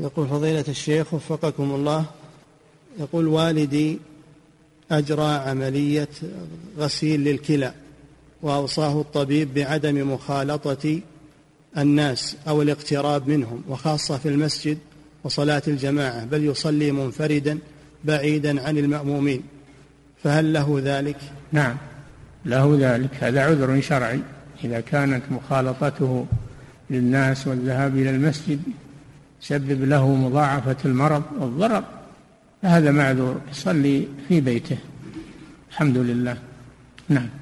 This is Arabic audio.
يقول فضيلة الشيخ وفقكم الله، يقول والدي أجرى عملية غسيل للكلى وأوصاه الطبيب بعدم مخالطة الناس أو الاقتراب منهم، وخاصة في المسجد وصلاة الجماعة، بل يصلي منفردا بعيدا عن المأمومين، فهل له ذلك؟ نعم له ذلك، هذا عذر شرعي. إذا كانت مخالطته للناس والذهاب إلى المسجد سبب له مضاعفة المرض والضرر فهذا معذور، يصلي في بيته. الحمد لله. نعم.